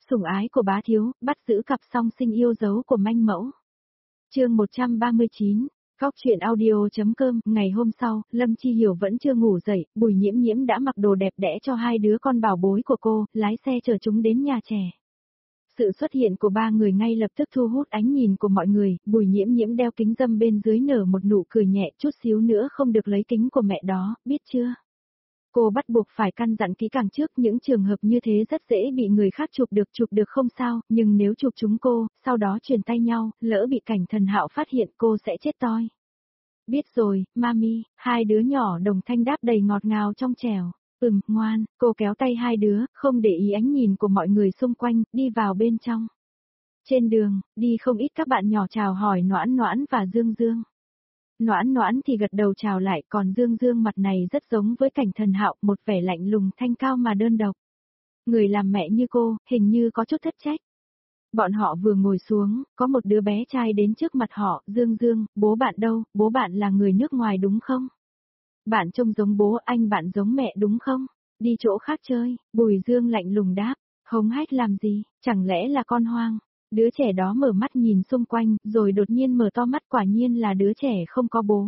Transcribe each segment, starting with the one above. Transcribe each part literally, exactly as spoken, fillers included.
Sủng ái của bá thiếu, bắt giữ cặp song sinh yêu dấu của manh mẫu. Chương một trăm ba mươi chín, Cóc truyện audio.com. Ngày hôm sau, Lâm Chi Hiểu vẫn chưa ngủ dậy, Bùi Nhiễm Nhiễm đã mặc đồ đẹp đẽ cho hai đứa con bảo bối của cô, lái xe chở chúng đến nhà trẻ. Sự xuất hiện của ba người ngay lập tức thu hút ánh nhìn của mọi người, Bùi Nhiễm Nhiễm đeo kính râm bên dưới nở một nụ cười nhẹ, chút xíu nữa không được lấy kính của mẹ đó, biết chưa? Cô bắt buộc phải căn dặn kỹ càng trước, những trường hợp như thế rất dễ bị người khác chụp được, chụp được không sao, nhưng nếu chụp chúng cô, sau đó truyền tay nhau, lỡ bị Cảnh Thần Hạo phát hiện cô sẽ chết toi. Biết rồi, mami, hai đứa nhỏ đồng thanh đáp đầy ngọt ngào trong trẻo. Ừm, ngoan, cô kéo tay hai đứa, không để ý ánh nhìn của mọi người xung quanh, đi vào bên trong. Trên đường, đi không ít các bạn nhỏ chào hỏi Noãn Noãn và Dương Dương. Noãn Noãn thì gật đầu chào lại, còn Dương Dương mặt này rất giống với Cảnh Thần Hạo, một vẻ lạnh lùng thanh cao mà đơn độc. Người làm mẹ như cô, hình như có chút thất trách. Bọn họ vừa ngồi xuống, có một đứa bé trai đến trước mặt họ, Dương Dương, bố bạn đâu, bố bạn là người nước ngoài đúng không? Bạn trông giống bố, anh bạn giống mẹ đúng không? Đi chỗ khác chơi, Bùi Dương lạnh lùng đáp, hống hách làm gì, chẳng lẽ là con hoang? Đứa trẻ đó mở mắt nhìn xung quanh, rồi đột nhiên mở to mắt, quả nhiên là đứa trẻ không có bố.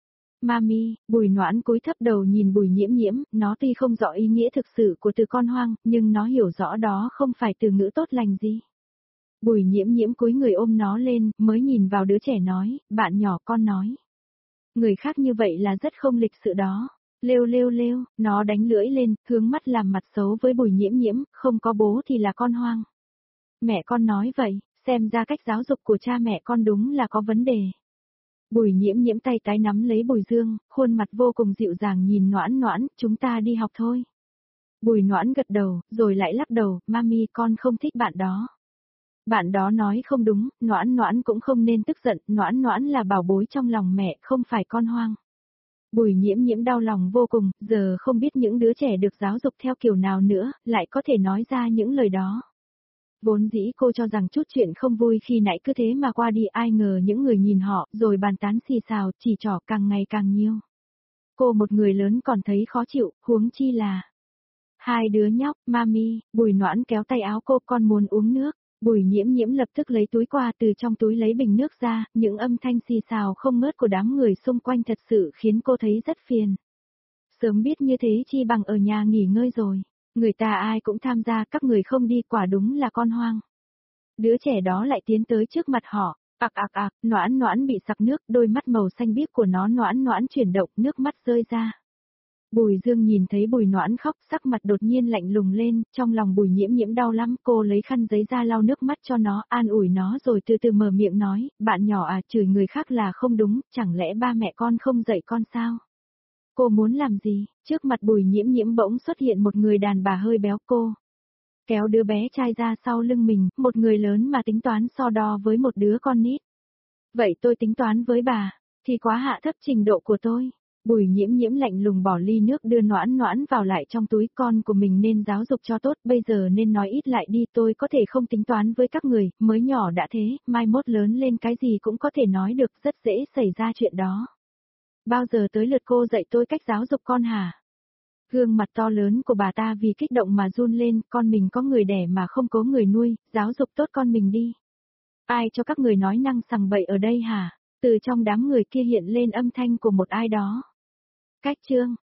Mami, Bùi Noãn cúi thấp đầu nhìn Bùi Nhiễm Nhiễm, nó tuy không rõ ý nghĩa thực sự của từ con hoang, nhưng nó hiểu rõ đó không phải từ ngữ tốt lành gì. Bùi Nhiễm Nhiễm cúi người ôm nó lên, mới nhìn vào đứa trẻ nói, bạn nhỏ con nói. Người khác như vậy là rất không lịch sự đó. Lêu lêu lêu, nó đánh lưỡi lên, hướng mắt làm mặt xấu với Bùi Nhiễm Nhiễm, không có bố thì là con hoang. Mẹ con nói vậy, xem ra cách giáo dục của cha mẹ con đúng là có vấn đề. Bùi Nhiễm Nhiễm tay tái nắm lấy Bùi Dương, khuôn mặt vô cùng dịu dàng nhìn Noãn Noãn, chúng ta đi học thôi. Bùi Noãn gật đầu, rồi lại lắc đầu, mami con không thích bạn đó. Bạn đó nói không đúng, Noãn Noãn cũng không nên tức giận, Noãn Noãn là bảo bối trong lòng mẹ, không phải con hoang. Bùi Nhiễm Nhiễm đau lòng vô cùng, giờ không biết những đứa trẻ được giáo dục theo kiểu nào nữa, lại có thể nói ra những lời đó. Vốn dĩ cô cho rằng chút chuyện không vui khi nãy cứ thế mà qua đi, ai ngờ những người nhìn họ, rồi bàn tán xì xào, chỉ trỏ càng ngày càng nhiều. Cô một người lớn còn thấy khó chịu, huống chi là... Hai đứa nhóc, mami, Bùi Noãn kéo tay áo cô, con muốn uống nước. Bùi Nhiễm Nhiễm lập tức lấy túi qua, từ trong túi lấy bình nước ra, những âm thanh xì xào không ngớt của đám người xung quanh thật sự khiến cô thấy rất phiền. Sớm biết như thế chi bằng ở nhà nghỉ ngơi rồi. Người ta ai cũng tham gia, các người không đi, quả đúng là con hoang. Đứa trẻ đó lại tiến tới trước mặt họ, ạc ạc ạc, Noãn Noãn bị sặc nước, đôi mắt màu xanh biếc của nó Noãn Noãn chuyển động, nước mắt rơi ra. Bùi Dương nhìn thấy Bùi Noãn khóc, sắc mặt đột nhiên lạnh lùng lên, trong lòng Bùi Nhiễm Nhiễm đau lắm, cô lấy khăn giấy ra lau nước mắt cho nó, an ủi nó rồi từ từ mở miệng nói, bạn nhỏ à, chửi người khác là không đúng, chẳng lẽ ba mẹ con không dạy con sao? Cô muốn làm gì? Trước mặt Bùi Nhiễm Nhiễm bỗng xuất hiện một người đàn bà hơi béo, cô kéo đứa bé trai ra sau lưng mình, một người lớn mà tính toán so đo với một đứa con nít. Vậy tôi tính toán với bà, thì quá hạ thấp trình độ của tôi. Bùi Nhiễm Nhiễm lạnh lùng bỏ ly nước đưa Noãn Noãn vào lại trong túi, con của mình nên giáo dục cho tốt, bây giờ nên nói ít lại đi, tôi có thể không tính toán với các người, mới nhỏ đã thế, mai mốt lớn lên cái gì cũng có thể nói được, rất dễ xảy ra chuyện đó. Bao giờ tới lượt cô dạy tôi cách giáo dục con hả? Gương mặt to lớn của bà ta vì kích động mà run lên, con mình có người đẻ mà không có người nuôi, giáo dục tốt con mình đi. Ai cho các người nói năng sằng bậy ở đây hả? Từ trong đám người kia hiện lên âm thanh của một ai đó. Cách chương,